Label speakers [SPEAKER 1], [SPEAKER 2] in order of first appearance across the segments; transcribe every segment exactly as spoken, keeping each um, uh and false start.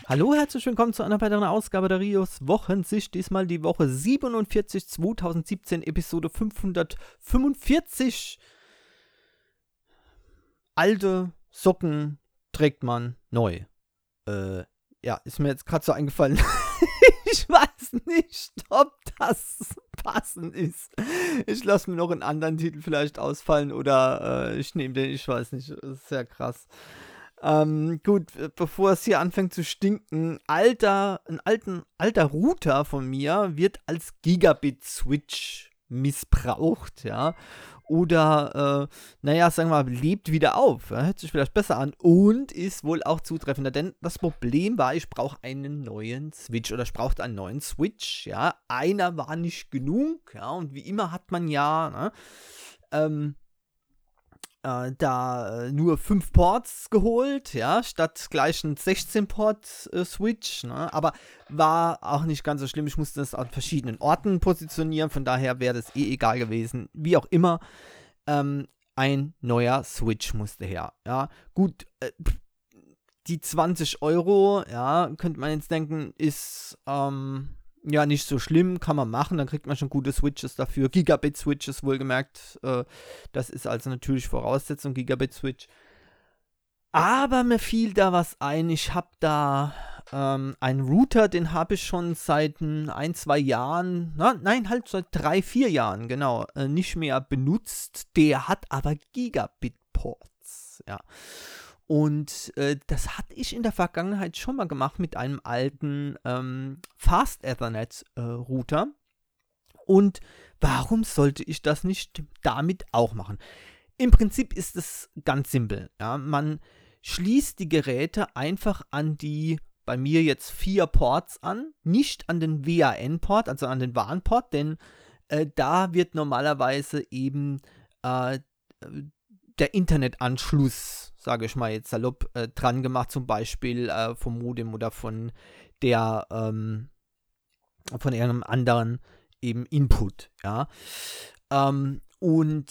[SPEAKER 1] Hallo, herzlich willkommen zu einer weiteren Ausgabe der Rios Wochensicht. Diesmal die Woche siebenundvierzig zweitausendsiebzehn, Episode fünfhundertfünfundvierzig. Alte Socken trägt man neu. Äh, ja, ist mir jetzt gerade so eingefallen. Ich weiß nicht, ob das passend ist. Ich lasse mir noch einen anderen Titel vielleicht ausfallen oder äh, ich nehme den, ich weiß nicht. Das ist sehr krass. Ähm, gut, bevor es hier anfängt zu stinken, alter, ein alten, alter Router von mir wird als Gigabit-Switch missbraucht, ja. Oder, äh, naja, sagen wir mal, lebt wieder auf. Ja? Hört sich vielleicht besser an und ist wohl auch zutreffender. Denn das Problem war, ich brauche einen neuen Switch oder ich brauchte einen neuen Switch, ja. Einer war nicht genug, ja. Und wie immer hat man ja, ne, ähm, Äh, da äh, nur fünf Ports geholt, ja, statt gleich ein sechzehn-Port-Switch, äh, ne? Aber war auch nicht ganz so schlimm. Ich musste das an verschiedenen Orten positionieren, von daher wäre das eh egal gewesen. Wie auch immer, ähm, ein neuer Switch musste her, ja. Gut, äh, die zwanzig Euro, ja, könnte man jetzt denken, ist, ähm, ja, nicht so schlimm, kann man machen, dann kriegt man schon gute Switches dafür. Gigabit-Switches wohlgemerkt, äh, das ist also natürlich Voraussetzung, Gigabit-Switch. Aber mir fiel da was ein, ich habe da ähm, einen Router, den habe ich schon seit ein, zwei Jahren, na, nein, halt seit drei, vier Jahren, genau, äh, nicht mehr benutzt. Der hat aber Gigabit-Ports, ja. Und äh, das hatte ich in der Vergangenheit schon mal gemacht mit einem alten ähm, Fast Ethernet äh, Router. Und warum sollte ich das nicht damit auch machen? Im Prinzip ist es ganz simpel. Ja? Man schließt die Geräte einfach an die, bei mir jetzt vier Ports an, nicht an den W A N-Port, also an den W A N-Port, denn äh, da wird normalerweise eben äh, der Internetanschluss, sage ich mal jetzt salopp, äh, dran gemacht, zum Beispiel äh, vom Modem oder von der, ähm, von irgendeinem anderen eben Input, ja. Ähm, und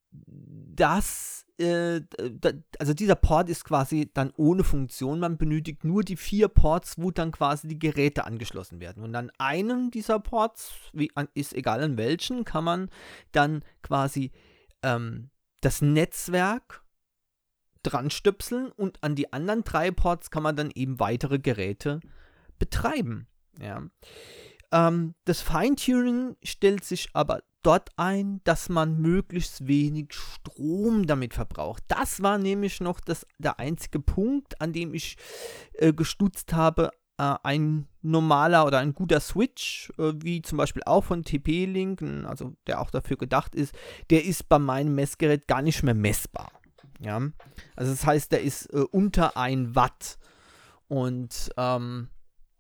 [SPEAKER 1] das, äh, da, also dieser Port ist quasi dann ohne Funktion, man benötigt nur die vier Ports, wo dann quasi die Geräte angeschlossen werden. Und an einem dieser Ports, wie, an, ist egal an welchen, kann man dann quasi ähm, das Netzwerk dran stöpseln und an die anderen drei Ports kann man dann eben weitere Geräte betreiben. Ja. Ähm, das Feintuning stellt sich aber dort ein, dass man möglichst wenig Strom damit verbraucht. Das war nämlich noch das, der einzige Punkt, an dem ich äh, gestutzt habe. Äh, ein normaler oder ein guter Switch, äh, wie zum Beispiel auch von T P-Link, also der auch dafür gedacht ist, der ist bei meinem Messgerät gar nicht mehr messbar. Ja, also das heißt, der ist äh, unter ein Watt und ähm,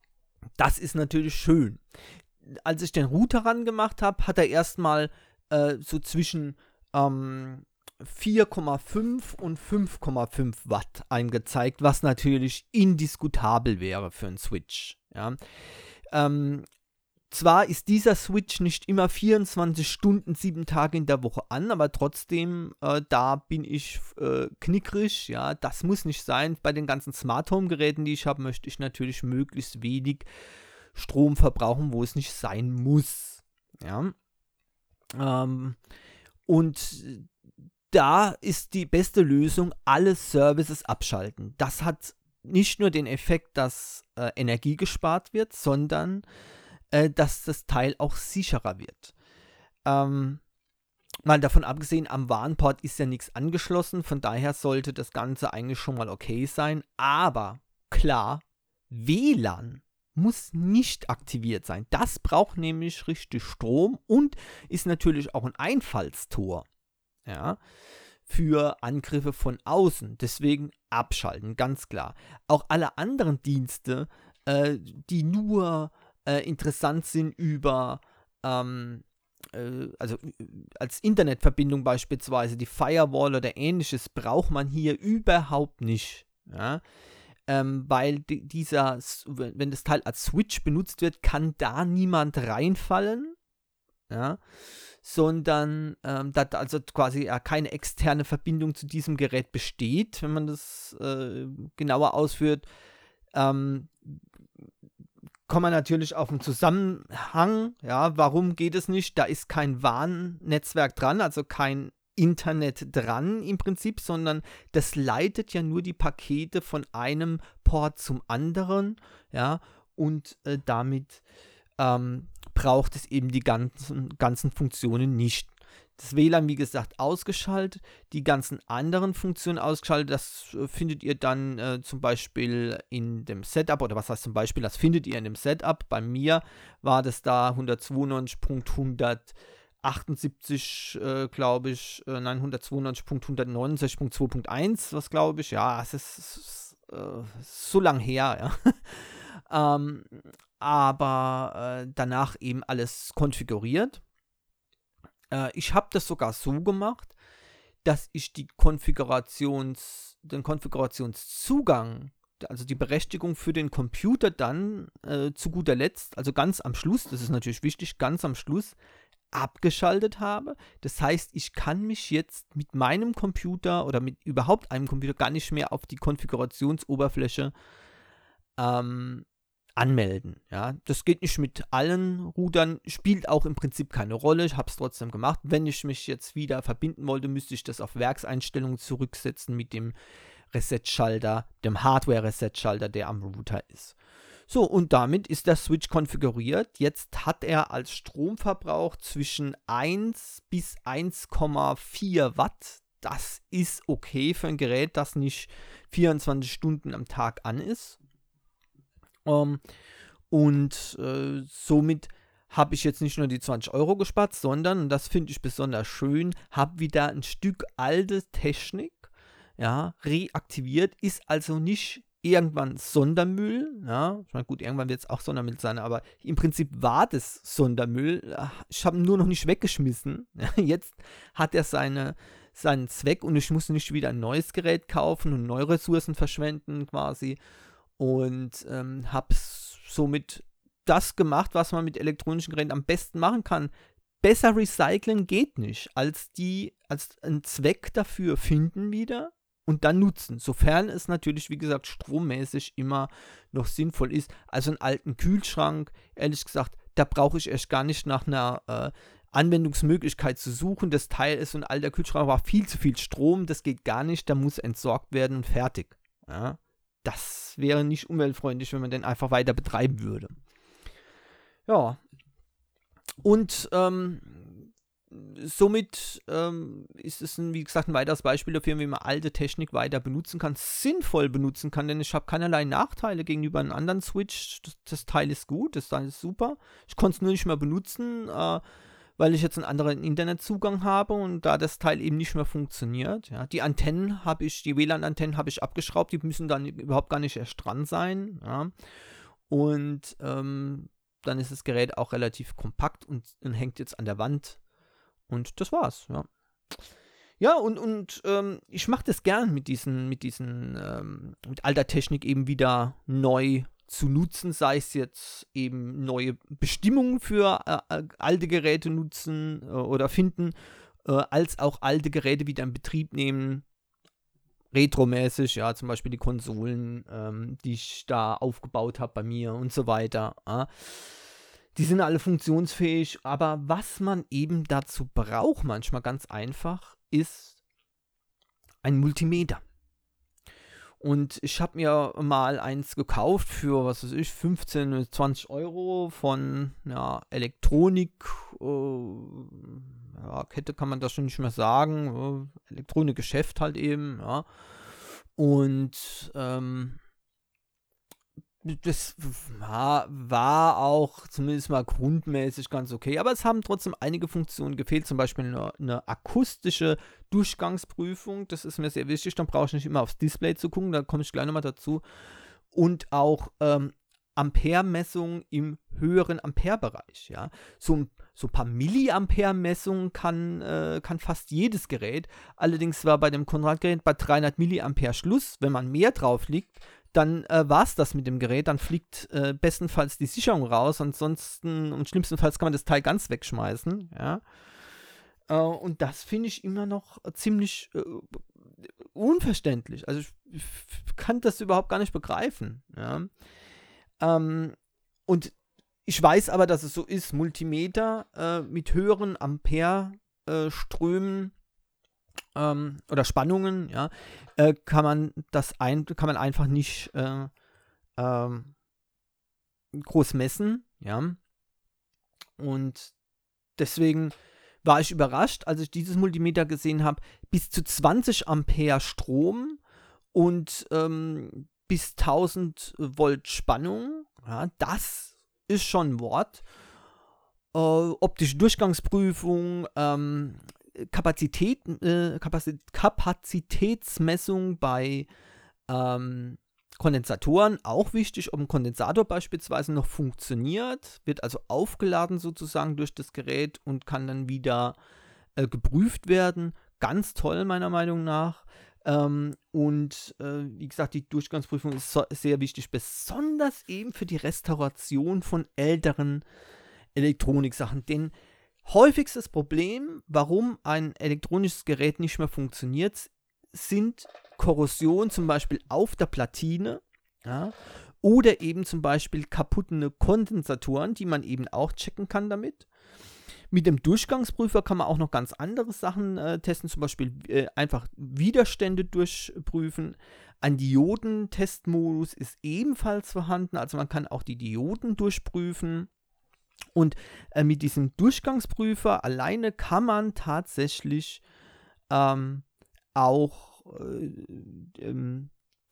[SPEAKER 1] das ist natürlich schön. Als ich den Router ran gemacht habe, hat er erstmal äh, so zwischen ähm, vier Komma fünf und fünf Komma fünf Watt angezeigt, was natürlich indiskutabel wäre für einen Switch. Ja. Ähm, Zwar ist dieser Switch nicht immer vierundzwanzig Stunden, sieben Tage in der Woche an, aber trotzdem, äh, da bin ich äh, knickrig, ja, das muss nicht sein. Bei den ganzen Smart Home Geräten, die ich habe, möchte ich natürlich möglichst wenig Strom verbrauchen, wo es nicht sein muss, ja. Ähm, und da ist die beste Lösung, alle Services abschalten. Das hat nicht nur den Effekt, dass äh, Energie gespart wird, sondern dass das Teil auch sicherer wird. Ähm, mal davon abgesehen, am W A N-Port ist ja nichts angeschlossen, von daher sollte das Ganze eigentlich schon mal okay sein. Aber klar, W L A N muss nicht aktiviert sein. Das braucht nämlich richtig Strom und ist natürlich auch ein Einfallstor, ja, für Angriffe von außen. Deswegen abschalten, ganz klar. Auch alle anderen Dienste, äh, die nur interessant sind über, ähm, äh, also als Internetverbindung beispielsweise, die Firewall oder ähnliches, braucht man hier überhaupt nicht. Ja? Ähm, weil die, dieser, wenn das Teil als Switch benutzt wird, kann da niemand reinfallen. Ja? Sondern ähm, da also quasi ja, keine externe Verbindung zu diesem Gerät besteht, wenn man das äh, genauer ausführt. ähm, kommen wir natürlich auf den Zusammenhang, ja, warum geht es nicht? Da ist kein W A N-Netzwerk dran, also kein Internet dran im Prinzip, sondern das leitet ja nur die Pakete von einem Port zum anderen, ja, und äh, damit ähm, braucht es eben die ganzen, ganzen Funktionen nicht. Das W L A N, wie gesagt, ausgeschaltet, die ganzen anderen Funktionen ausgeschaltet. Das äh, findet ihr dann äh, zum Beispiel in dem Setup, oder was heißt zum Beispiel, das findet ihr in dem Setup. Bei mir war das da hundertzweiundneunzig Punkt hundertachtundsiebzig, äh, glaube ich, äh, nein, hundertzweiundneunzig Punkt hundertneunundsechzig Punkt zwei Punkt eins, was glaube ich, ja, es ist, es ist äh, so lang her, ja. ähm, aber äh, danach eben alles konfiguriert. Ich habe das sogar so gemacht, dass ich die Konfigurations, den Konfigurationszugang, also die Berechtigung für den Computer dann äh, zu guter Letzt, also ganz am Schluss, das ist natürlich wichtig, ganz am Schluss abgeschaltet habe. Das heißt, ich kann mich jetzt mit meinem Computer oder mit überhaupt einem Computer gar nicht mehr auf die Konfigurationsoberfläche ähm, anmelden. Ja, das geht nicht mit allen Routern, spielt auch im Prinzip keine Rolle. Ich habe es trotzdem gemacht. Wenn ich mich jetzt wieder verbinden wollte, müsste ich das auf Werkseinstellungen zurücksetzen mit dem Reset-Schalter, dem Hardware-Reset-Schalter, der am Router ist. So, und damit ist der Switch konfiguriert. Jetzt hat er als Stromverbrauch zwischen eins bis eins Komma vier Watt. Das ist okay für ein Gerät, das nicht vierundzwanzig Stunden am Tag an ist. Um, und äh, somit habe ich jetzt nicht nur die zwanzig Euro gespart, sondern, und das finde ich besonders schön, habe wieder ein Stück alte Technik, ja, reaktiviert, ist also nicht irgendwann Sondermüll, ja, ich meine, gut, irgendwann wird es auch Sondermüll sein, aber im Prinzip war das Sondermüll, ich habe ihn nur noch nicht weggeschmissen, jetzt hat er seine, seinen Zweck und ich muss nicht wieder ein neues Gerät kaufen und neue Ressourcen verschwenden quasi. Und ähm, habe somit das gemacht, was man mit elektronischen Geräten am besten machen kann. Besser recyceln geht nicht, als die, als einen Zweck dafür finden wieder und dann nutzen. Sofern es natürlich, wie gesagt, strommäßig immer noch sinnvoll ist. Also einen alten Kühlschrank, ehrlich gesagt, da brauche ich erst gar nicht nach einer äh, Anwendungsmöglichkeit zu suchen. Das Teil ist so ein alter Kühlschrank, war viel zu viel Strom, das geht gar nicht, da muss entsorgt werden und fertig. Ja. Das wäre nicht umweltfreundlich, wenn man den einfach weiter betreiben würde. Ja. Und ähm, somit ähm, ist es, ein, wie gesagt, ein weiteres Beispiel dafür, wie man alte Technik weiter benutzen kann, sinnvoll benutzen kann, denn ich habe keinerlei Nachteile gegenüber einem anderen Switch. Das, das Teil ist gut, das Teil ist super. Ich konnte es nur nicht mehr benutzen, äh, weil ich jetzt einen anderen Internetzugang habe und da das Teil eben nicht mehr funktioniert. Ja. Die Antennen habe ich, die W L A N-Antennen habe ich abgeschraubt, die müssen dann überhaupt gar nicht erst dran sein. Ja. Und ähm, dann ist das Gerät auch relativ kompakt und, und hängt jetzt an der Wand. Und das war's, ja. Ja, und, und ähm, ich mache das gern mit diesen, mit diesen, ähm, mit alter Technik eben wieder neu zu nutzen, sei es jetzt eben neue Bestimmungen für äh, alte Geräte nutzen äh, oder finden, äh, als auch alte Geräte wieder in Betrieb nehmen, retromäßig, ja, zum Beispiel die Konsolen, ähm, die ich da aufgebaut habe bei mir und so weiter. Äh. Die sind alle funktionsfähig, aber was man eben dazu braucht, manchmal ganz einfach, ist ein Multimeter. Und ich habe mir mal eins gekauft für, was weiß ich, fünfzehn, zwanzig Euro von ja, Elektronik, äh, ja, Kette kann man das schon nicht mehr sagen, äh, Elektronikgeschäft halt eben, ja. Und ähm, das war, war auch zumindest mal grundmäßig ganz okay, aber es haben trotzdem einige Funktionen gefehlt, zum Beispiel eine, eine akustische Durchgangsprüfung, das ist mir sehr wichtig, dann brauche ich nicht immer aufs Display zu gucken, da komme ich gleich nochmal dazu, und auch ähm, Amperemessungen im höheren Amperebereich, ja, so, so ein paar Milliampere-Messungen kann, äh, kann fast jedes Gerät, allerdings war bei dem Konrad-Gerät bei dreihundert Milliampere Schluss, wenn man mehr drauf liegt, dann äh, war es das mit dem Gerät, dann fliegt äh, bestenfalls die Sicherung raus, ansonsten und schlimmstenfalls kann man das Teil ganz wegschmeißen, ja. Äh, und das finde ich immer noch ziemlich äh, unverständlich. Also ich, ich kann das überhaupt gar nicht begreifen. Ja. Ähm, und ich weiß aber, dass es so ist, Multimeter äh, mit höheren Ampere-Strömen äh, ähm, oder Spannungen, ja, äh, kann man das ein, kann man einfach nicht äh, ähm, groß messen, ja. Und deswegen war ich überrascht, als ich dieses Multimeter gesehen habe, bis zu zwanzig Ampere Strom und ähm, bis tausend Volt Spannung. Ja, das ist schon ein Wort. Äh, optische Durchgangsprüfung, ähm, Kapazität, äh, Kapazit- Kapazitätsmessung bei ähm, Kondensatoren, auch wichtig, ob ein Kondensator beispielsweise noch funktioniert, wird also aufgeladen sozusagen durch das Gerät und kann dann wieder äh, geprüft werden. Ganz toll meiner Meinung nach. Ähm, und äh, wie gesagt, die Durchgangsprüfung ist so, sehr wichtig, besonders eben für die Restauration von älteren Elektroniksachen. Denn häufigstes Problem, warum ein elektronisches Gerät nicht mehr funktioniert, sind Korrosion zum Beispiel auf der Platine, ja, oder eben zum Beispiel kaputte Kondensatoren, die man eben auch checken kann damit. Mit dem Durchgangsprüfer kann man auch noch ganz andere Sachen äh, testen, zum Beispiel äh, einfach Widerstände durchprüfen. Ein Diodentestmodus ist ebenfalls vorhanden, also man kann auch die Dioden durchprüfen. Und äh, mit diesem Durchgangsprüfer alleine kann man tatsächlich ähm, auch äh, ähm,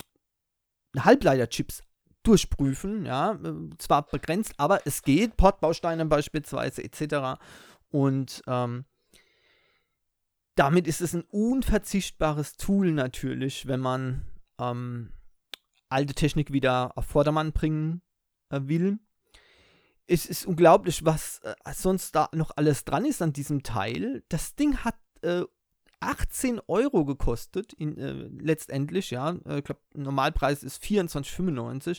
[SPEAKER 1] Halbleiterchips durchprüfen, ja, äh, zwar begrenzt, aber es geht, Portbausteine beispielsweise et cetera. Und ähm, damit ist es ein unverzichtbares Tool natürlich, wenn man ähm, alte Technik wieder auf Vordermann bringen äh, will. Es ist unglaublich, was äh, sonst da noch alles dran ist an diesem Teil. Das Ding hat äh, achtzehn Euro gekostet, in, äh, letztendlich, ja. Ich glaube, Normalpreis ist vierundzwanzig fünfundneunzig.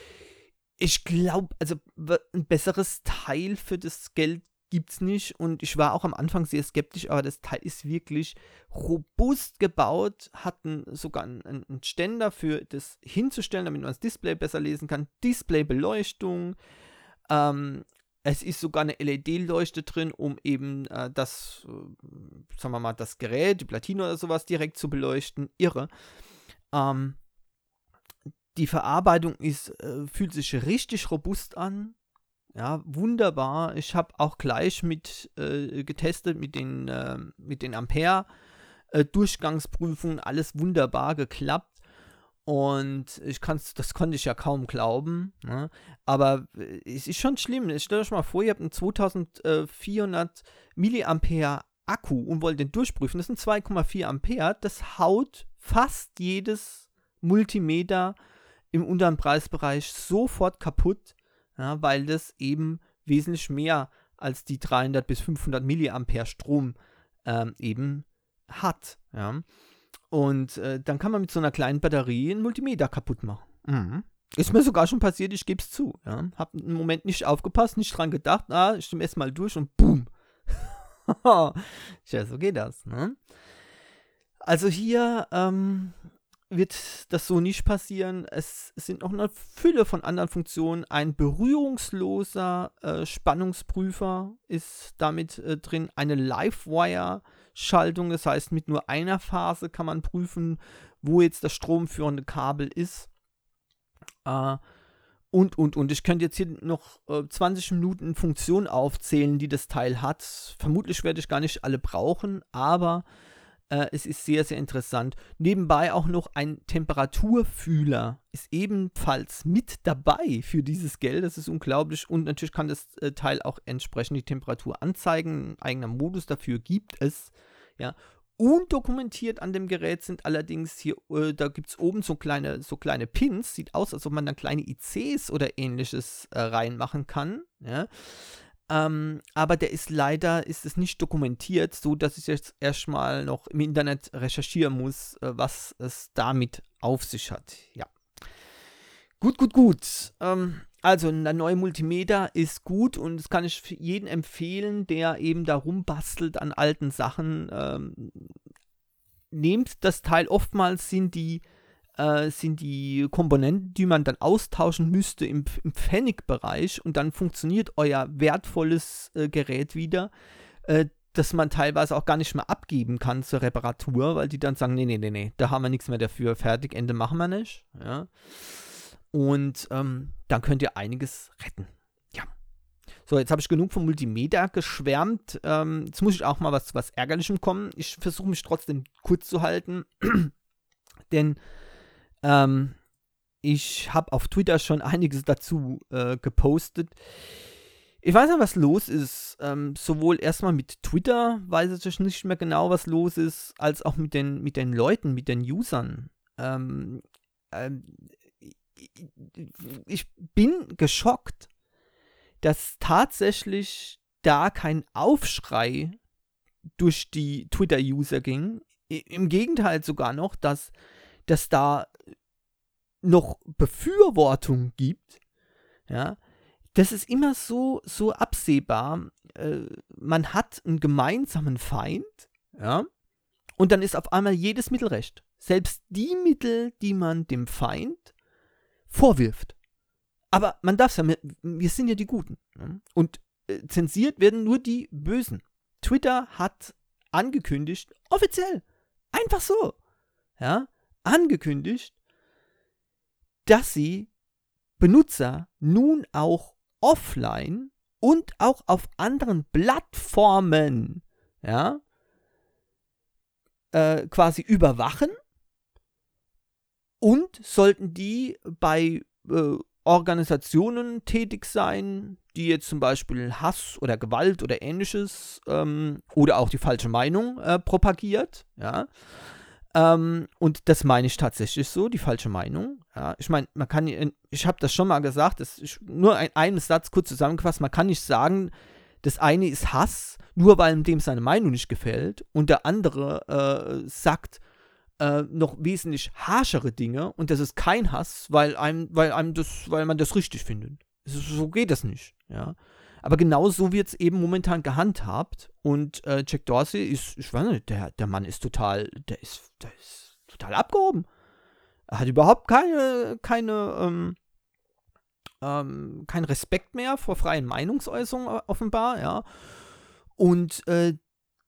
[SPEAKER 1] Ich glaube, also ein besseres Teil für das Geld gibt es nicht. Und ich war auch am Anfang sehr skeptisch, aber das Teil ist wirklich robust gebaut, hat ein, sogar einen, einen Ständer für das hinzustellen, damit man das Display besser lesen kann. Displaybeleuchtung. Ähm, es ist sogar eine L E D-Leuchte drin, um eben äh, das, äh, sagen wir mal, das Gerät, die Platine oder sowas direkt zu beleuchten. Irre. Ähm, die Verarbeitung ist, äh, fühlt sich richtig robust an. Ja, wunderbar. Ich habe auch gleich mit äh, getestet mit den, äh, mit den Ampere-Durchgangsprüfungen. Alles wunderbar geklappt. Und ich kann's, das konnte ich ja kaum glauben, ne? Aber es ist schon schlimm. Stellt euch mal vor, ihr habt einen zweitausendvierhundert Milliampere Akku und wollt den durchprüfen. Das sind zwei Komma vier Ampere. Das haut fast jedes Multimeter im unteren Preisbereich sofort kaputt, ja, weil das eben wesentlich mehr als die dreihundert bis fünfhundert Milliampere Strom ähm, eben hat, ja. Und äh, dann kann man mit so einer kleinen Batterie einen Multimeter kaputt machen. Mhm. Ist mir sogar schon passiert, ich gebe es zu. Ja. Hab einen Moment nicht aufgepasst, nicht dran gedacht, ah, ich nehme erstmal durch und boom. Tja, so geht das. Ne? Also hier ähm, wird das so nicht passieren. Es sind noch eine Fülle von anderen Funktionen. Ein berührungsloser äh, Spannungsprüfer ist damit äh, drin. Eine Livewire-Schaltung, das heißt, mit nur einer Phase kann man prüfen, wo jetzt das stromführende Kabel ist. Äh, und, und, und. Ich könnte jetzt hier noch äh, zwanzig Minuten Funktionen aufzählen, die das Teil hat. Vermutlich werde ich gar nicht alle brauchen, aber äh, es ist sehr, sehr interessant. Nebenbei auch noch ein Temperaturfühler ist ebenfalls mit dabei für dieses Geld. Das ist unglaublich. Und natürlich kann das äh, Teil auch entsprechend die Temperatur anzeigen. Ein eigener Modus dafür gibt es. Ja. Undokumentiert an dem Gerät sind allerdings hier, äh, da gibt es oben so kleine, so kleine Pins. Sieht aus, als ob man da kleine I Cs oder ähnliches äh, reinmachen kann. Ja. Ähm, aber der ist leider, ist es nicht dokumentiert, so dass ich jetzt erstmal noch im Internet recherchieren muss, äh, was es damit auf sich hat. Ja. Gut, gut, gut. Ähm, also, ein neuer Multimeter ist gut und das kann ich für jeden empfehlen, der eben da rumbastelt an alten Sachen. Ähm, nehmt das Teil, oftmals sind die äh, sind die Komponenten, die man dann austauschen müsste im, im Pfennigbereich und dann funktioniert euer wertvolles äh, Gerät wieder, äh, dass man teilweise auch gar nicht mehr abgeben kann zur Reparatur, weil die dann sagen, nee, nee, nee, nee, da haben wir nichts mehr dafür, fertig, Ende machen wir nicht. Ja. Und ähm, dann könnt ihr einiges retten. Ja. So, jetzt habe ich genug von Multimedia geschwärmt. Ähm, jetzt muss ich auch mal was zu was Ärgerlichem kommen. Ich versuche mich trotzdem kurz zu halten, denn ähm, ich habe auf Twitter schon einiges dazu äh, gepostet. Ich weiß nicht, was los ist. Ähm, sowohl erstmal mit Twitter weiß ich nicht mehr genau, was los ist, als auch mit den, mit den Leuten, mit den Usern. Ähm, ähm, ich bin geschockt, dass tatsächlich da kein Aufschrei durch die Twitter-User ging. Im Gegenteil sogar noch, dass, dass da noch Befürwortung gibt. Ja, das ist immer so, so absehbar. Äh, man hat einen gemeinsamen Feind, ja, und dann ist auf einmal jedes Mittel recht. Selbst die Mittel, die man dem Feind vorwirft. Aber man darf es ja, wir sind ja die Guten. Ja? Und äh, zensiert werden nur die Bösen. Twitter hat angekündigt, offiziell, einfach so, ja, angekündigt, dass sie Benutzer nun auch offline und auch auf anderen Plattformen, ja, äh, quasi überwachen und sollten die bei äh, Organisationen tätig sein, die jetzt zum Beispiel Hass oder Gewalt oder ähnliches ähm, oder auch die falsche Meinung äh, propagiert, ja. Ähm, und das meine ich tatsächlich so, die falsche Meinung. Ja, ich meine, man kann, ich habe das schon mal gesagt, das ist nur ein, einen Satz kurz zusammengefasst, man kann nicht sagen, das eine ist Hass, nur weil dem seine Meinung nicht gefällt und der andere äh, sagt äh, noch wesentlich harschere Dinge und das ist kein Hass, weil einem, weil einem das, weil man das richtig findet. So geht das nicht, ja. Aber genau so wird es eben momentan gehandhabt. Und äh, Jack Dorsey ist, ich weiß nicht, der, der Mann ist total, der ist, der ist total abgehoben. Er hat überhaupt keine, keine, ähm, ähm, keinen Respekt mehr vor freien Meinungsäußerungen offenbar, ja. Und äh,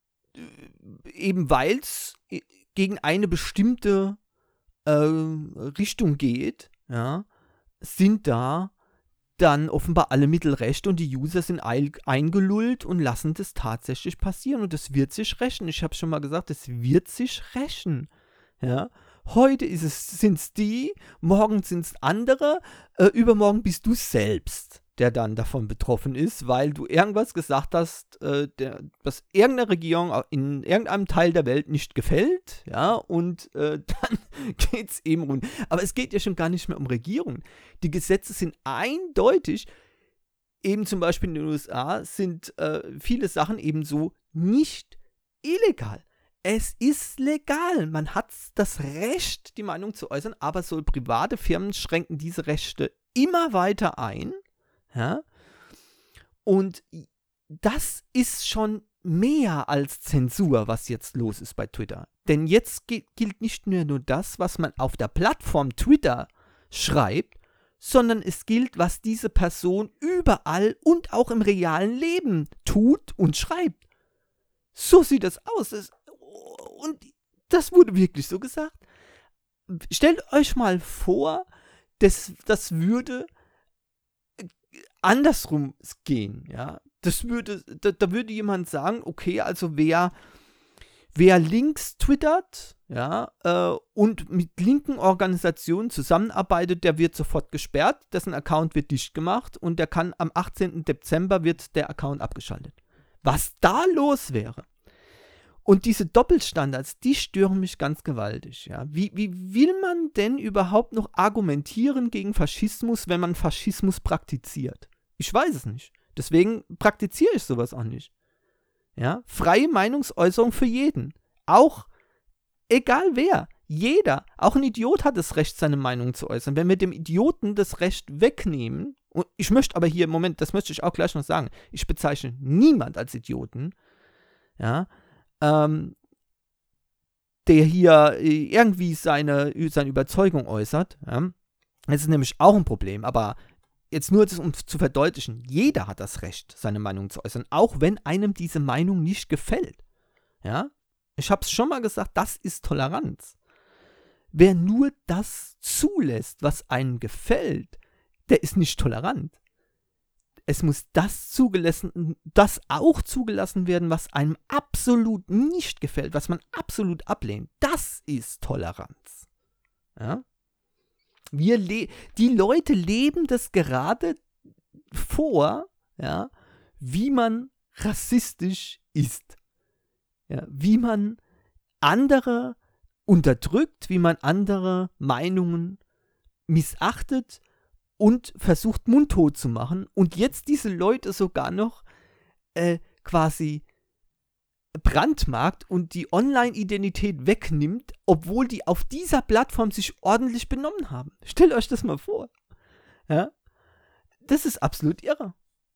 [SPEAKER 1] eben weil es gegen eine bestimmte äh, Richtung geht, ja, sind da dann offenbar alle Mittel recht und die User sind eingelullt und lassen das tatsächlich passieren und das wird sich rächen. Ich habe schon mal gesagt, das wird sich rächen. Ja? Heute ist es, sind es die, morgen sind es andere, äh, übermorgen bist du selbst, der dann davon betroffen ist, weil du irgendwas gesagt hast, äh, der, was irgendeiner Regierung in irgendeinem Teil der Welt nicht gefällt, ja, und äh, dann geht es eben rund. Aber es geht ja schon gar nicht mehr um Regierungen. Die Gesetze sind eindeutig, eben zum Beispiel in den U S A sind äh, viele Sachen eben so nicht illegal. Es ist legal. Man hat das Recht, die Meinung zu äußern, aber so private Firmen schränken diese Rechte immer weiter ein. Ja? Und das ist schon mehr als Zensur, was jetzt los ist bei Twitter. Denn jetzt gilt nicht mehr nur das, was man auf der Plattform Twitter schreibt, sondern es gilt, was diese Person überall und auch im realen Leben tut und schreibt. So sieht das aus. Das, und das wurde wirklich so gesagt. Stellt euch mal vor, das, das würde andersrum gehen, ja. Das würde, da, da würde jemand sagen, okay, also wer, wer links twittert, ja, äh, und mit linken Organisationen zusammenarbeitet, der wird sofort gesperrt, dessen Account wird dicht gemacht und der kann am achtzehnten Dezember wird der Account abgeschaltet. Was da los wäre. Und diese Doppelstandards, die stören mich ganz gewaltig, ja. Wie, wie will man denn überhaupt noch argumentieren gegen Faschismus, wenn man Faschismus praktiziert? Ich weiß es nicht. Deswegen praktiziere ich sowas auch nicht. Ja, freie Meinungsäußerung für jeden. Auch, egal wer, jeder, auch ein Idiot hat das Recht, seine Meinung zu äußern. Wenn wir dem Idioten das Recht wegnehmen, und ich möchte aber hier, Moment, das möchte ich auch gleich noch sagen, ich bezeichne niemand als Idioten, ja, ähm, der hier äh, irgendwie seine, seine Überzeugung äußert. Ja? Das ist nämlich auch ein Problem, aber jetzt nur, um zu verdeutlichen, jeder hat das Recht, seine Meinung zu äußern, auch wenn einem diese Meinung nicht gefällt. Ja? Ich habe es schon mal gesagt, das ist Toleranz. Wer nur das zulässt, was einem gefällt, der ist nicht tolerant. Es muss das zugelassen, das auch zugelassen werden, was einem absolut nicht gefällt, was man absolut ablehnt. Das ist Toleranz. Ja? Wir le- die Leute leben das gerade vor, ja, wie man rassistisch ist. Ja, wie man andere unterdrückt, wie man andere Meinungen missachtet und versucht mundtot zu machen und jetzt diese Leute sogar noch äh, quasi brandmarkt und die Online-Identität wegnimmt, obwohl die auf dieser Plattform sich ordentlich benommen haben. Stellt euch das mal vor. Ja? Das ist absolut irre.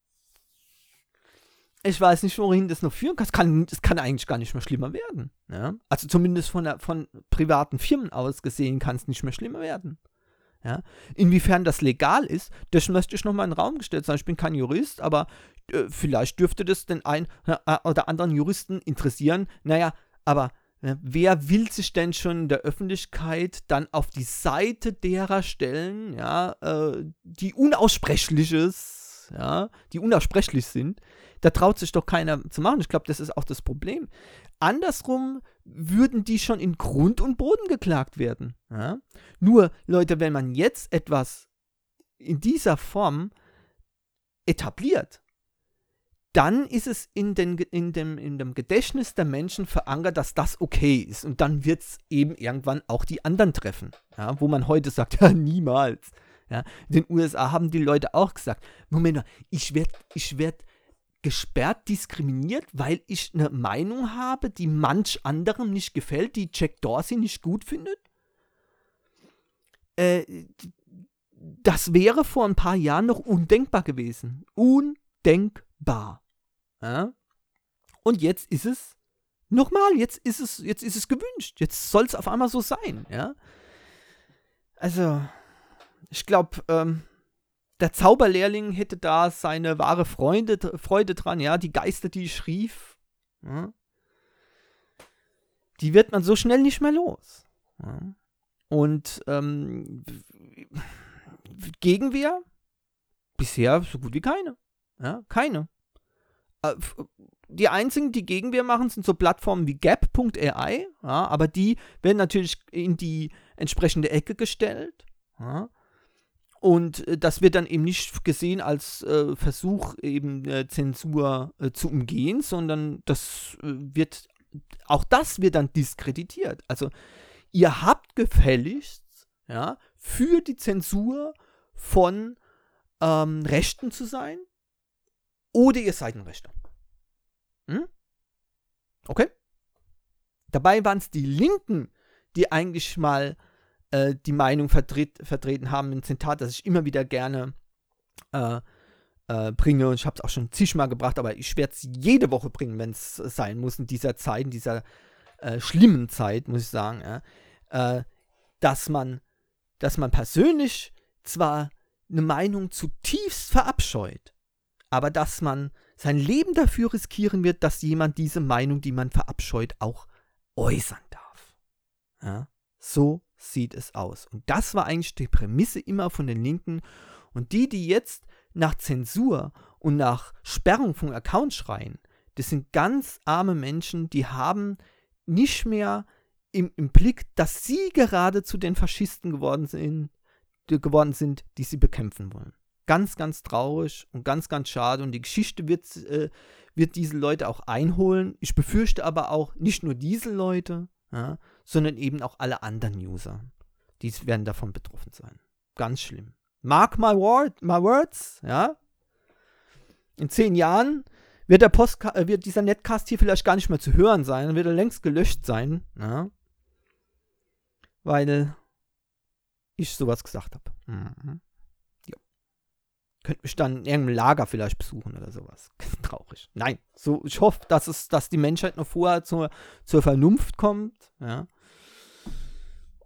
[SPEAKER 1] Ich weiß nicht, wohin das noch führen kann. Es kann, es kann eigentlich gar nicht mehr schlimmer werden. Ja? Also zumindest von, der, von privaten Firmen aus gesehen kann es nicht mehr schlimmer werden. Ja? Inwiefern das legal ist, das möchte ich nochmal in den Raum gestellt sein. Ich bin kein Jurist, aber äh, vielleicht dürfte das den einen äh, oder anderen Juristen interessieren. Naja, aber äh, wer will sich denn schon in der Öffentlichkeit dann auf die Seite derer stellen, ja, äh, die Unaussprechliches, ja, die unaussprechlich sind? Da traut sich doch keiner zu machen. Ich glaube, das ist auch das Problem. Andersrum würden die schon in Grund und Boden geklagt werden. Ja? Nur, Leute, wenn man jetzt etwas in dieser Form etabliert, dann ist es in, den, in, dem, in dem Gedächtnis der Menschen verankert, dass das okay ist. Und dann wird es eben irgendwann auch die anderen treffen. Ja? Wo man heute sagt, ja, niemals. Ja? In den U S A haben die Leute auch gesagt, Moment mal, ich werde ich werd gesperrt, diskriminiert, weil ich eine Meinung habe, die manch anderem nicht gefällt, die Jack Dorsey nicht gut findet? Äh, das wäre vor ein paar Jahren noch undenkbar gewesen. Undenkbar. Ja? Und jetzt ist es nochmal, jetzt ist es, jetzt ist es gewünscht. Jetzt soll es auf einmal so sein. Ja? Also, ich glaube, ähm, der Zauberlehrling hätte da seine wahre Freude, Freude dran, ja, die Geister, die ich rief, ja, die wird man so schnell nicht mehr los. Ja. Und ähm, Gegenwehr? Bisher so gut wie keine. Ja, keine. Äh, die einzigen, die Gegenwehr machen, sind so Plattformen wie gap punkt a i, ja, aber die werden natürlich in die entsprechende Ecke gestellt, ja. Und äh, das wird dann eben nicht gesehen als äh, Versuch, eben äh, Zensur äh, zu umgehen, sondern das äh, wird, auch das wird dann diskreditiert. Also ihr habt gefälligst, ja, für die Zensur von ähm, Rechten zu sein oder ihr seid ein Rechter. Hm? Okay? Dabei waren es die Linken, die eigentlich mal die Meinung vertret, vertreten haben, ein Zitat, das ich immer wieder gerne äh, äh, bringe. Und ich habe es auch schon zigmal gebracht, aber ich werde es jede Woche bringen, wenn es sein muss, in dieser Zeit, in dieser äh, schlimmen Zeit, muss ich sagen, ja, äh, dass man, dass man persönlich zwar eine Meinung zutiefst verabscheut, aber dass man sein Leben dafür riskieren wird, dass jemand diese Meinung, die man verabscheut, auch äußern darf. Ja, so sieht es aus. Und das war eigentlich die Prämisse immer von den Linken. Und die, die jetzt nach Zensur und nach Sperrung von Accounts schreien, das sind ganz arme Menschen, die haben nicht mehr im, im Blick, dass sie gerade zu den Faschisten geworden sind, die, geworden sind, die sie bekämpfen wollen. Ganz, ganz traurig und ganz, ganz schade. Und die Geschichte wird, äh, wird diese Leute auch einholen. Ich befürchte aber auch nicht nur diese Leute, ja, sondern eben auch alle anderen User. Die werden davon betroffen sein. Ganz schlimm. Mark my, word, my words, ja. In zehn Jahren wird, der Postka- äh, wird dieser Netcast hier vielleicht gar nicht mehr zu hören sein, dann wird er längst gelöscht sein, ja. Weil ich sowas gesagt habe. Mhm. Ja. Könnt mich dann in irgendeinem Lager vielleicht besuchen oder sowas. Traurig. Nein. So, ich hoffe, dass es, dass die Menschheit noch vorher zur, zur Vernunft kommt, ja.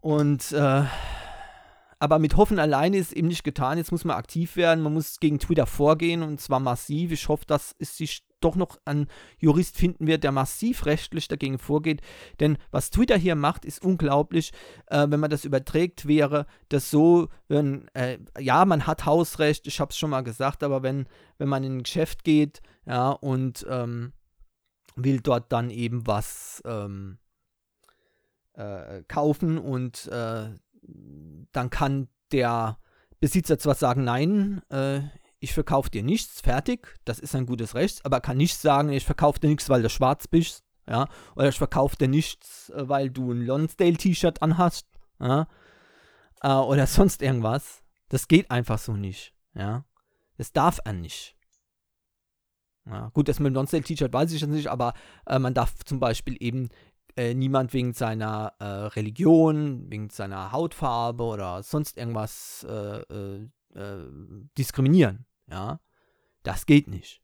[SPEAKER 1] Und, äh, aber mit Hoffen alleine ist eben nicht getan. Jetzt muss man aktiv werden. Man muss gegen Twitter vorgehen und zwar massiv. Ich hoffe, dass es sich doch noch ein Jurist finden wird, der massiv rechtlich dagegen vorgeht. Denn was Twitter hier macht, ist unglaublich. Äh, wenn man das überträgt, wäre das so, wenn, äh, ja, man hat Hausrecht, ich habe es schon mal gesagt, aber wenn, wenn man in ein Geschäft geht, ja, und ähm, will dort dann eben was ähm, äh, kaufen und äh, dann kann der Besitzer zwar sagen, nein, äh, ich verkaufe dir nichts, fertig, das ist ein gutes Recht, aber kann nicht sagen, ich verkaufe dir nichts, weil du schwarz bist, ja, oder ich verkaufe dir nichts, äh, weil du ein Lonsdale-T-Shirt anhast, ja, äh, oder sonst irgendwas. Das geht einfach so nicht, ja. Das darf er nicht. Ja, gut, das mit dem Lonsdale-T-Shirt weiß ich jetzt nicht, aber äh, man darf zum Beispiel eben Äh, niemand wegen seiner äh, Religion, wegen seiner Hautfarbe oder sonst irgendwas äh, äh, äh, diskriminieren. Ja, das geht nicht.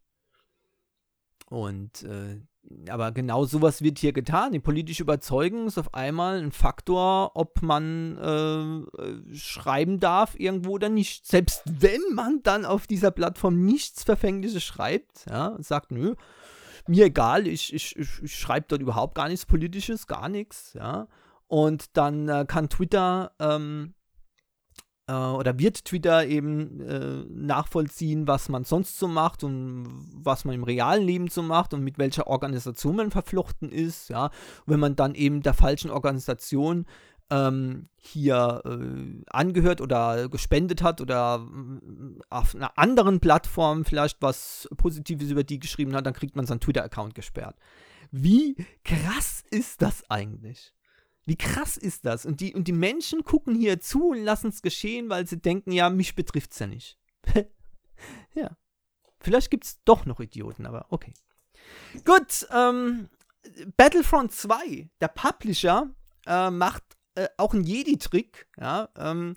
[SPEAKER 1] Und äh, aber genau sowas wird hier getan. Die politische Überzeugung ist auf einmal ein Faktor, ob man äh, schreiben darf irgendwo oder nicht. Selbst wenn man dann auf dieser Plattform nichts Verfängliches schreibt, ja, und sagt, nö, mir egal, ich, ich, ich, ich schreibe dort überhaupt gar nichts Politisches, gar nichts, ja. Und dann äh, kann Twitter ähm, äh, oder wird Twitter eben äh, nachvollziehen, was man sonst so macht und was man im realen Leben so macht und mit welcher Organisation man verflochten ist, ja. Und wenn man dann eben der falschen Organisation ähm, hier äh, angehört oder gespendet hat oder äh, auf einer anderen Plattform vielleicht was Positives über die geschrieben hat, dann kriegt man seinen Twitter-Account gesperrt. Wie krass ist das eigentlich? Wie krass ist das? Und die, und die Menschen gucken hier zu und lassen es geschehen, weil sie denken, ja, mich betrifft es ja nicht. Ja. Vielleicht gibt es doch noch Idioten, aber okay. Gut, ähm, Battlefront zwei, der Publisher, äh, macht Äh, auch ein Jedi-Trick, ja, ähm,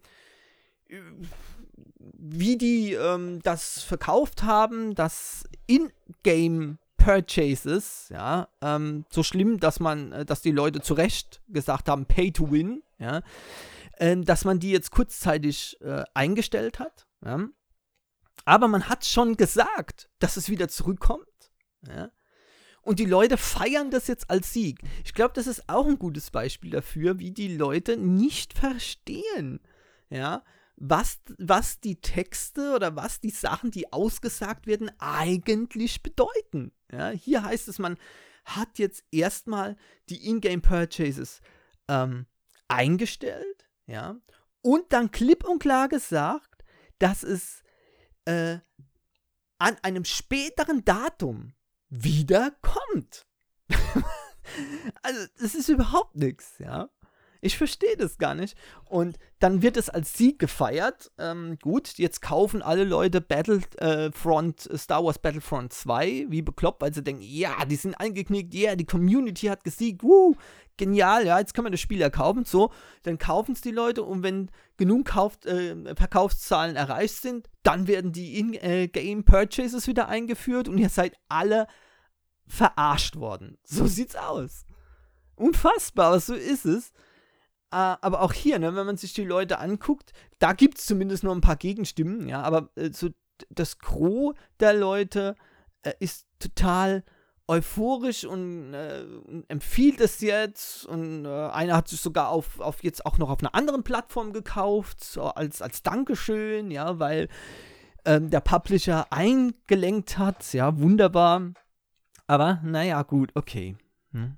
[SPEAKER 1] wie die ähm, das verkauft haben, dass In-Game-Purchases, ja, ähm, so schlimm, dass man, äh, dass die Leute zu Recht gesagt haben, Pay to Win, ja, äh, dass man die jetzt kurzzeitig äh, eingestellt hat, ja, aber man hat schon gesagt, dass es wieder zurückkommt, ja. Und die Leute feiern das jetzt als Sieg. Ich glaube, das ist auch ein gutes Beispiel dafür, wie die Leute nicht verstehen, ja, was, was die Texte oder was die Sachen, die ausgesagt werden, eigentlich bedeuten. Ja, hier heißt es, man hat jetzt erstmal die In-Game-Purchases ähm, eingestellt, ja, und dann klipp und klar gesagt, dass es äh, an einem späteren Datum wieder kommt. Also, das ist überhaupt nichts, ja. Ich verstehe das gar nicht. Und dann wird es als Sieg gefeiert. Ähm, gut, jetzt kaufen alle Leute Battlefront, äh, Star Wars Battlefront zwei, wie bekloppt, weil sie denken, ja, die sind eingeknickt, ja, yeah, die Community hat gesiegt, wuh, genial, ja, jetzt können wir das Spiel ja kaufen. So, dann kaufen es die Leute und wenn genug Kauf, äh, Verkaufszahlen erreicht sind, dann werden die In-Game-Purchases wieder eingeführt und ihr seid alle verarscht worden. So sieht's aus. Unfassbar, aber so ist es. Uh, aber auch hier, ne, wenn man sich die Leute anguckt, da gibt es zumindest nur ein paar Gegenstimmen, ja, aber äh, so das Gros der Leute äh, ist total euphorisch und, äh, und empfiehlt es jetzt und äh, einer hat sich sogar auf, auf jetzt auch noch auf einer anderen Plattform gekauft, so als, als Dankeschön, ja, weil ähm, der Publisher eingelenkt hat, ja, wunderbar, aber naja, gut, okay. Hm.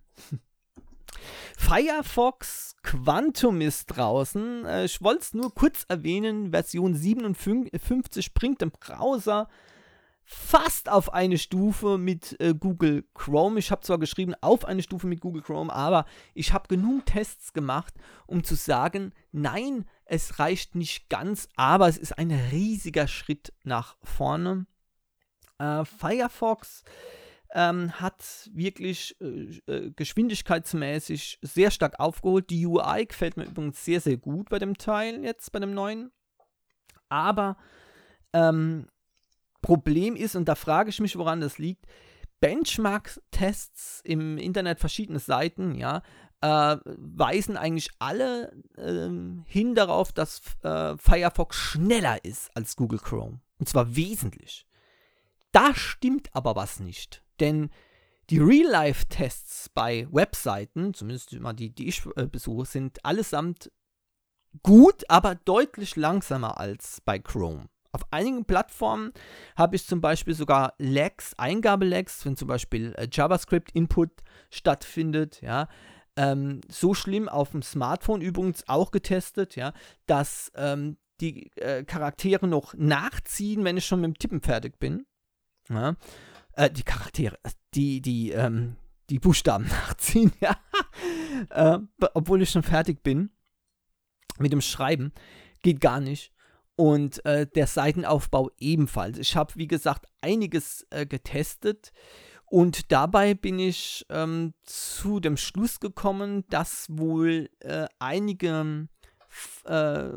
[SPEAKER 1] Firefox Quantum ist draußen. Äh, ich wollte es nur kurz erwähnen. Version siebenundfünfzig bringt den Browser fast auf eine Stufe mit äh, Google Chrome. Ich habe zwar geschrieben auf eine Stufe mit Google Chrome, aber ich habe genug Tests gemacht, um zu sagen, nein, es reicht nicht ganz, aber es ist ein riesiger Schritt nach vorne. Äh, Firefox Ähm, hat wirklich äh, geschwindigkeitsmäßig sehr stark aufgeholt. Die U I gefällt mir übrigens sehr, sehr gut bei dem Teil jetzt, bei dem neuen. Aber ähm, Problem ist, und da frage ich mich, woran das liegt, Benchmark-Tests im Internet, verschiedene Seiten, ja, äh, weisen eigentlich alle äh, hin darauf, dass äh, Firefox schneller ist als Google Chrome. Und zwar wesentlich. Da stimmt aber was nicht. Denn die Real-Life-Tests bei Webseiten, zumindest immer die, die ich äh, besuche, sind allesamt gut, aber deutlich langsamer als bei Chrome. Auf einigen Plattformen habe ich zum Beispiel sogar Lags, Eingabelags, wenn zum Beispiel äh, JavaScript-Input stattfindet, ja, ähm, so schlimm auf dem Smartphone übrigens auch getestet, ja, dass ähm, die äh, Charaktere noch nachziehen, wenn ich schon mit dem Tippen fertig bin. Ja. Äh, die Charaktere, die, die, ähm, die Buchstaben nachziehen, ja, äh, obwohl ich schon fertig bin mit dem Schreiben, geht gar nicht. Und äh, der Seitenaufbau ebenfalls. Ich habe, wie gesagt, einiges äh, getestet und dabei bin ich ähm, zu dem Schluss gekommen, dass wohl äh, einige äh,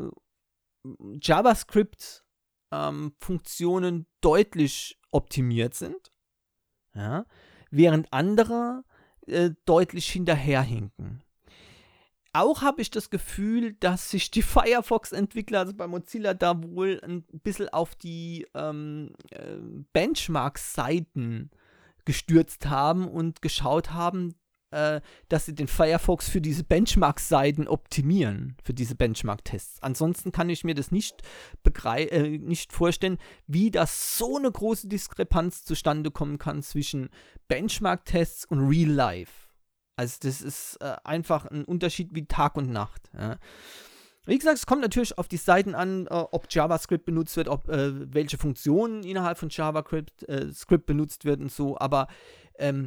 [SPEAKER 1] JavaScript-Funktionen ähm, deutlich optimiert sind, ja, während andere äh, deutlich hinterherhinken. Auch habe ich das Gefühl, dass sich die Firefox-Entwickler, also bei Mozilla, da wohl ein bisschen auf die ähm, äh, Benchmark-Seiten gestürzt haben und geschaut haben, äh, dass sie den Firefox für diese Benchmark-Seiten optimieren, für diese Benchmark-Tests. Ansonsten kann ich mir das nicht, begrei- äh, nicht vorstellen, wie das so eine große Diskrepanz zustande kommen kann zwischen Benchmark-Tests und Real Life. Also das ist äh, einfach ein Unterschied wie Tag und Nacht. Ja. Wie gesagt, es kommt natürlich auf die Seiten an, äh, ob JavaScript benutzt wird, ob äh, welche Funktionen innerhalb von JavaScript äh, Script benutzt wird und so, aber ähm,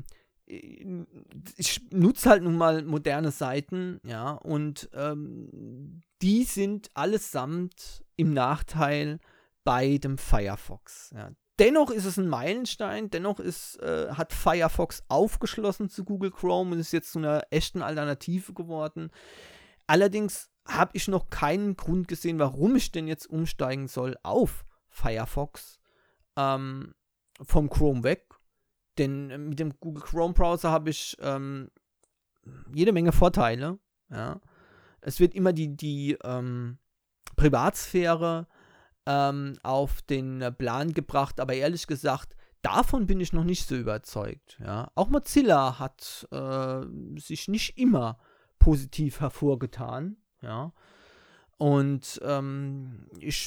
[SPEAKER 1] ich nutze halt nun mal moderne Seiten, ja, und ähm, die sind allesamt im Nachteil bei dem Firefox, ja. Dennoch ist es ein Meilenstein, dennoch ist, äh, hat Firefox aufgeschlossen zu Google Chrome und ist jetzt zu einer echten Alternative geworden. Allerdings habe ich noch keinen Grund gesehen, warum ich denn jetzt umsteigen soll auf Firefox ähm, vom Chrome weg. Denn mit dem Google Chrome Browser habe ich ähm, jede Menge Vorteile. Ja. Es wird immer die, die ähm, Privatsphäre Ähm, auf den Plan gebracht, aber ehrlich gesagt, davon bin ich noch nicht so überzeugt. Ja. Auch Mozilla hat äh, sich nicht immer positiv hervorgetan. Ja. Und ähm, ich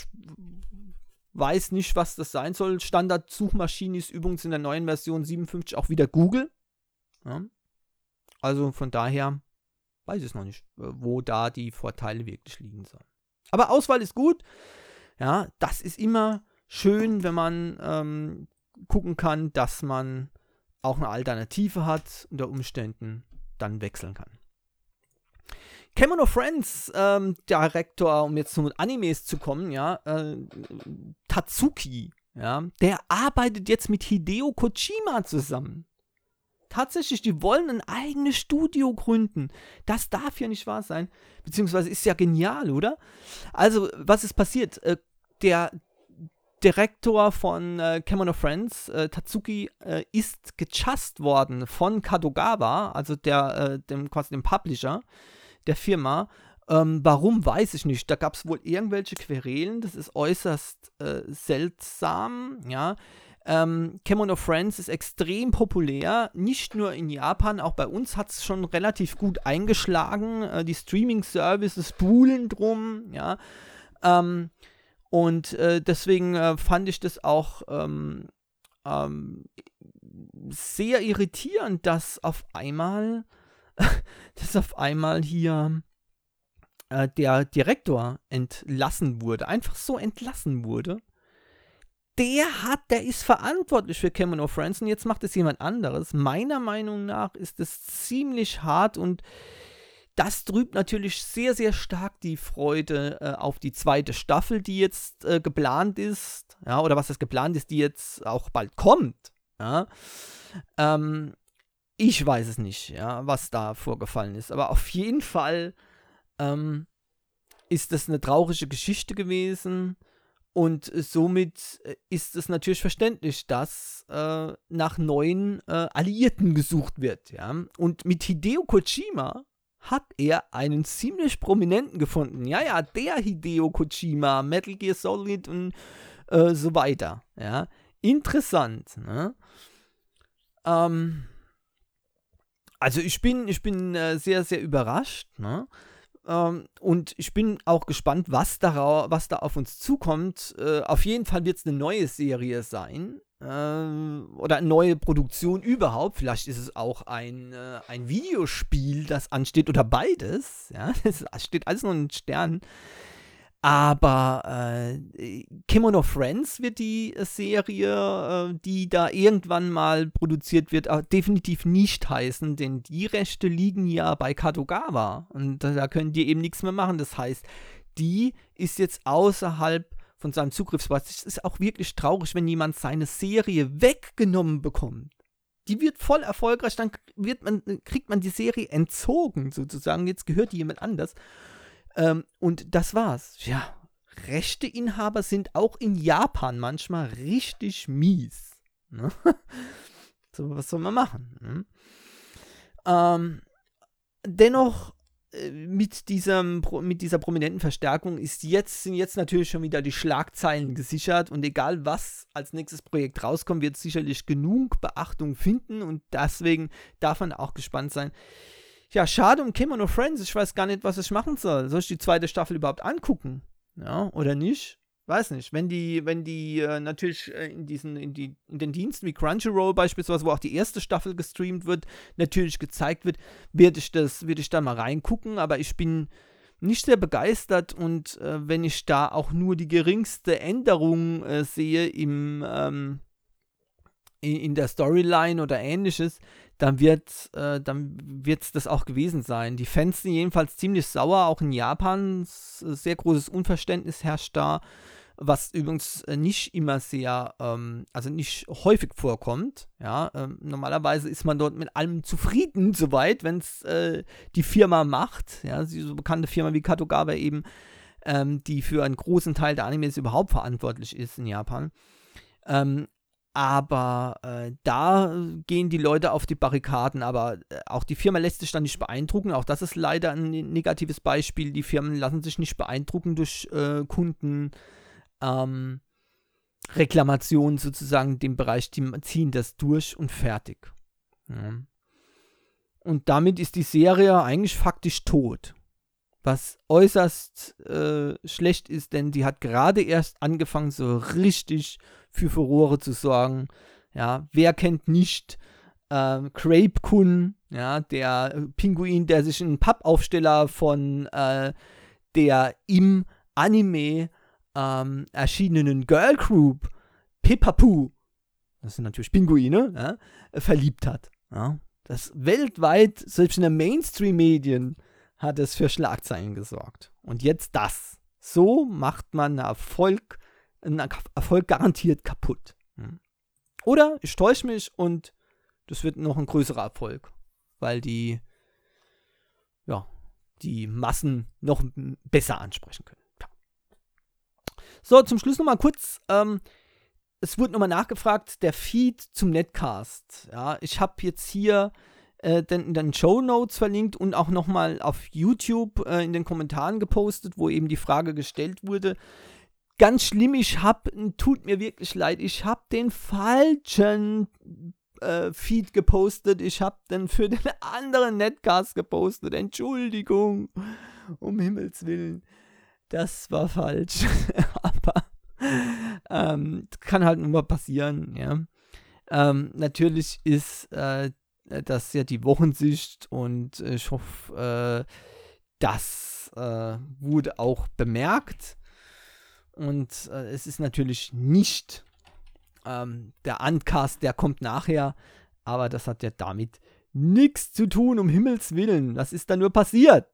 [SPEAKER 1] weiß nicht, was das sein soll. Standard-Suchmaschine ist übrigens in der neuen Version siebenundfünfzig auch wieder Google. Ja. Also von daher weiß ich es noch nicht, wo da die Vorteile wirklich liegen sollen. Aber Auswahl ist gut. Ja, das ist immer schön, wenn man ähm, gucken kann, dass man auch eine Alternative hat, unter Umständen dann wechseln kann. Kemono Friends ähm, Director, um jetzt zu Animes zu kommen, ja, äh, Tatsuki, ja, der arbeitet jetzt mit Hideo Kojima zusammen. Tatsächlich, die wollen ein eigenes Studio gründen. Das darf ja nicht wahr sein. Beziehungsweise ist ja genial, oder? Also, was ist passiert? Äh, der Direktor von äh, Kemono Friends, äh, Tatsuki, äh, ist gechast worden von Kadokawa, also der, äh, dem, quasi dem Publisher der Firma. Ähm, warum, weiß ich nicht. Da gab es wohl irgendwelche Querelen. Das ist äußerst äh, seltsam, ja. Ähm, Kemono Friends ist extrem populär, nicht nur in Japan, auch bei uns hat es schon relativ gut eingeschlagen. Äh, die Streaming-Services buhlen drum, ja. Ähm, und äh, deswegen äh, fand ich das auch ähm, ähm, sehr irritierend, dass auf einmal, dass auf einmal hier äh, der Direktor entlassen wurde, einfach so entlassen wurde. Der hat, der ist verantwortlich für Kemono Friends und jetzt macht es jemand anderes. Meiner Meinung nach ist es ziemlich hart und das trübt natürlich sehr, sehr stark die Freude äh, auf die zweite Staffel, die jetzt äh, geplant ist, ja, oder was das geplant ist, die jetzt auch bald kommt. Ja. Ähm, ich weiß es nicht, ja, was da vorgefallen ist, aber auf jeden Fall ähm, ist das eine traurige Geschichte gewesen. Und somit ist es natürlich verständlich, dass äh, nach neuen äh, Alliierten gesucht wird. Ja? Und mit Hideo Kojima hat er einen ziemlich prominenten gefunden. Ja, ja, der Hideo Kojima, Metal Gear Solid und äh, so weiter. Ja, interessant. Ne? Ähm, also ich bin, ich bin äh, sehr, sehr überrascht. Ne? Ähm, und ich bin auch gespannt, was da, was da auf uns zukommt. Äh, auf jeden Fall wird es eine neue Serie sein. Oder eine neue Produktion überhaupt. Vielleicht ist es auch ein, äh, ein Videospiel, das ansteht oder beides. Ja, das steht alles noch in den Sternen. Aber äh, Kemono Friends wird die Serie, äh, die da irgendwann mal produziert wird, definitiv nicht heißen, denn die Rechte liegen ja bei Kadokawa und da können die eben nichts mehr machen. Das heißt, die ist jetzt außerhalb von seinem Zugriffsbereich. Es ist auch wirklich traurig, wenn jemand seine Serie weggenommen bekommt. Die wird voll erfolgreich, dann wird man, kriegt man die Serie entzogen, sozusagen. Jetzt gehört die jemand anders. Ähm, und das war's. Ja, Rechteinhaber sind auch in Japan manchmal richtig mies. Ne? So, was soll man machen? Ne? Ähm, dennoch Mit, diesem, mit dieser prominenten Verstärkung ist jetzt, sind jetzt natürlich schon wieder die Schlagzeilen gesichert und egal was als nächstes Projekt rauskommt, wird es sicherlich genug Beachtung finden und deswegen darf man auch gespannt sein. Ja, schade um Kemono Friends, ich weiß gar nicht, was ich machen soll. Soll ich die zweite Staffel überhaupt angucken? Ja, oder nicht? Weiß nicht, wenn die, wenn die äh, natürlich äh, in diesen, in die, in den Diensten wie Crunchyroll beispielsweise, wo auch die erste Staffel gestreamt wird, natürlich gezeigt wird, werde ich das, werde ich da mal reingucken, aber ich bin nicht sehr begeistert und äh, wenn ich da auch nur die geringste Änderung äh, sehe im, ähm, in, in der Storyline oder ähnliches, dann wird äh, dann wird's das auch gewesen sein. Die Fans sind jedenfalls ziemlich sauer, auch in Japan, sehr großes Unverständnis herrscht da, was übrigens nicht immer sehr, ähm, also nicht häufig vorkommt. Ja, ähm, normalerweise ist man dort mit allem zufrieden, soweit, wenn es äh, die Firma macht. Ja, so bekannte Firma wie Kadokawa eben, ähm, die für einen großen Teil der Animes überhaupt verantwortlich ist in Japan. Ähm, aber äh, da gehen die Leute auf die Barrikaden, aber äh, auch die Firma lässt sich dann nicht beeindrucken. Auch das ist leider ein negatives Beispiel. Die Firmen lassen sich nicht beeindrucken durch äh, Kunden. Ähm, Reklamationen sozusagen in dem Bereich, die ziehen das durch und fertig. Ja. Und damit ist die Serie eigentlich faktisch tot. Was äußerst äh, schlecht ist, denn die hat gerade erst angefangen, so richtig für Furore zu sorgen. Ja, wer kennt nicht äh, Crape-Kun, ja, der Pinguin, der sich einen Pappaufsteller von äh, der im Anime Ähm, erschienenen Girl Group Peppa-Poo, das sind natürlich Pinguine, ja, verliebt hat. Ja. Das weltweit, selbst in den Mainstream-Medien, hat es für Schlagzeilen gesorgt. Und jetzt das. So macht man einen Erfolg, einen Erfolg garantiert kaputt. Ja. Oder ich täusche mich und das wird noch ein größerer Erfolg, weil die, ja, die Massen noch besser ansprechen können. So, zum Schluss nochmal kurz, ähm, es wurde nochmal nachgefragt, der Feed zum Netcast. Ja, ich habe jetzt hier äh, den, in den Shownotes verlinkt und auch nochmal auf YouTube äh, in den Kommentaren gepostet, wo eben die Frage gestellt wurde. Ganz schlimm, ich habe, tut mir wirklich leid, ich habe den falschen äh, Feed gepostet. Ich habe den für den anderen Netcast gepostet. Entschuldigung, um Himmels Willen. Das war falsch, aber ähm, kann halt nur mal passieren, ja. Ähm, natürlich ist äh, das ja die Wochensicht und ich hoffe, äh, das äh, wurde auch bemerkt und äh, es ist natürlich nicht ähm, der Uncast, der kommt nachher, aber das hat ja damit nichts zu tun, um Himmels Willen, das ist da nur passiert.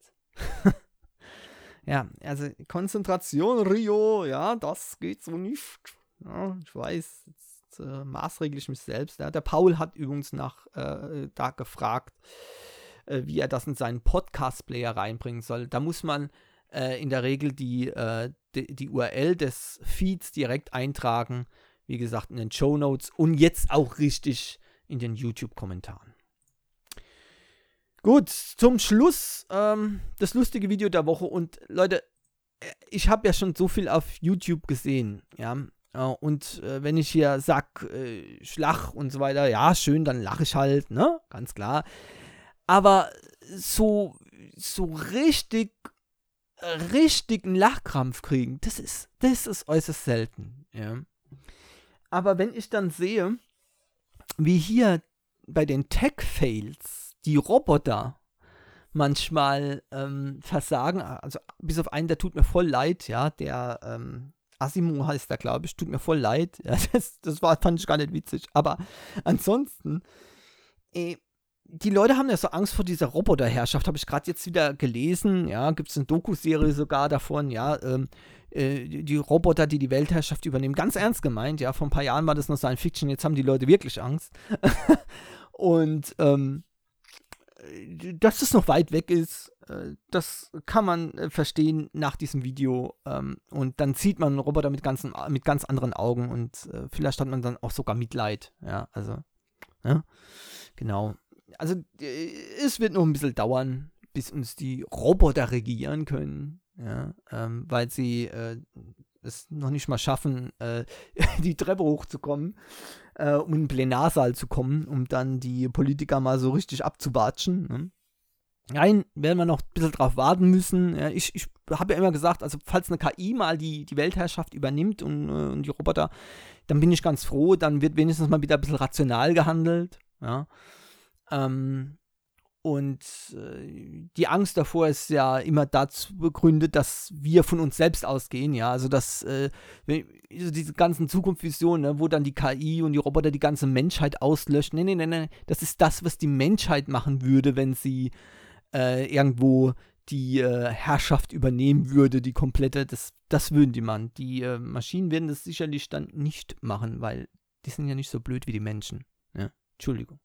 [SPEAKER 1] Ja, also Konzentration, Rio, ja, das geht so nicht. Ja, ich weiß, jetzt äh, maßregel ich mich selbst. Ja. Der Paul hat übrigens nach äh, da gefragt, äh, wie er das in seinen Podcast-Player reinbringen soll. Da muss man äh, in der Regel die, äh, die, die U R L des Feeds direkt eintragen. Wie gesagt, in den Shownotes und jetzt auch richtig in den YouTube-Kommentaren. Gut, zum Schluss ähm, das lustige Video der Woche. Und Leute, ich habe ja schon so viel auf YouTube gesehen, ja. Und äh, wenn ich hier sag, äh, ich lach und so weiter, ja, schön, dann lache ich halt, ne? Ganz klar. Aber so, so richtig, richtig einen Lachkrampf kriegen, das ist, das ist äußerst selten, ja. Aber wenn ich dann sehe, wie hier bei den Tech-Fails die Roboter manchmal ähm, versagen, also bis auf einen, der tut mir voll leid, ja, der, ähm, Asimo heißt der, glaube ich, tut mir voll leid. Ja, das, das war, fand ich gar nicht witzig. Aber ansonsten, äh, die Leute haben ja so Angst vor dieser Roboterherrschaft, habe ich gerade jetzt wieder gelesen. Ja, gibt es eine Doku-Serie sogar davon, ja, ähm, äh, die Roboter, die die Weltherrschaft übernehmen. Ganz ernst gemeint, ja, vor ein paar Jahren war das noch Science Fiction, jetzt haben die Leute wirklich Angst. Und, ähm, dass es noch weit weg ist, das kann man verstehen nach diesem Video. Und dann sieht man einen Roboter mit, ganzen, mit ganz anderen Augen und vielleicht hat man dann auch sogar Mitleid. Ja, also, ja, genau. Also, es wird noch ein bisschen dauern, bis uns die Roboter regieren können, ja, weil sie äh, es noch nicht mal schaffen, äh, die Treppe hochzukommen, äh, um in den Plenarsaal zu kommen, um dann die Politiker mal so richtig abzuwatschen. Ne? Nein, werden wir noch ein bisschen drauf warten müssen. Ja, ich ich habe ja immer gesagt, also falls eine K I mal die, die Weltherrschaft übernimmt und, äh, und die Roboter, dann bin ich ganz froh, dann wird wenigstens mal wieder ein bisschen rational gehandelt. Ja. Ähm, Und äh, die Angst davor ist ja immer dazu begründet, dass wir von uns selbst ausgehen, ja, also dass äh, also diese ganzen Zukunftsvisionen, ne, wo dann die K I und die Roboter die ganze Menschheit auslöschen, nee, nee, nee, nee, das ist das, was die Menschheit machen würde, wenn sie äh, irgendwo die äh, Herrschaft übernehmen würde, die komplette, das, das würden die machen. Die äh, Maschinen werden das sicherlich dann nicht machen, weil die sind ja nicht so blöd wie die Menschen, ja, Entschuldigung.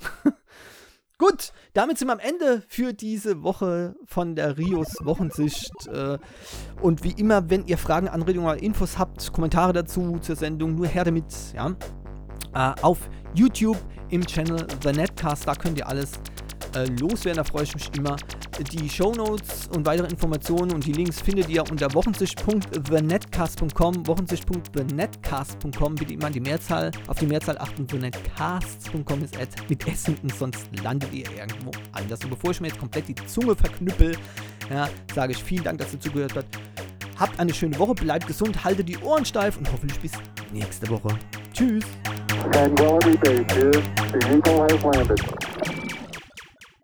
[SPEAKER 1] Gut, damit sind wir am Ende für diese Woche von der Rios Wochensicht. Und wie immer, wenn ihr Fragen, Anregungen oder Infos habt, Kommentare dazu zur Sendung, nur her damit, ja. Auf YouTube im Channel The Netcast, da könnt ihr alles loswerden, da freue ich mich immer. Die Shownotes und weitere Informationen und die Links findet ihr unter wochensicht punkt the netcast punkt com, wochensicht punkt the netcast punkt com, bitte immer an die Mehrzahl, auf die Mehrzahl achten, the netcast punkt com ist mit S hinten, sonst landet ihr irgendwo anders. Und bevor ich mir jetzt komplett die Zunge verknüppel, ja, sage ich vielen Dank, dass ihr zugehört habt. Habt eine schöne Woche, bleibt gesund, haltet die Ohren steif und hoffentlich bis nächste Woche. Tschüss! Tranquility Base here. The Eagle has landed.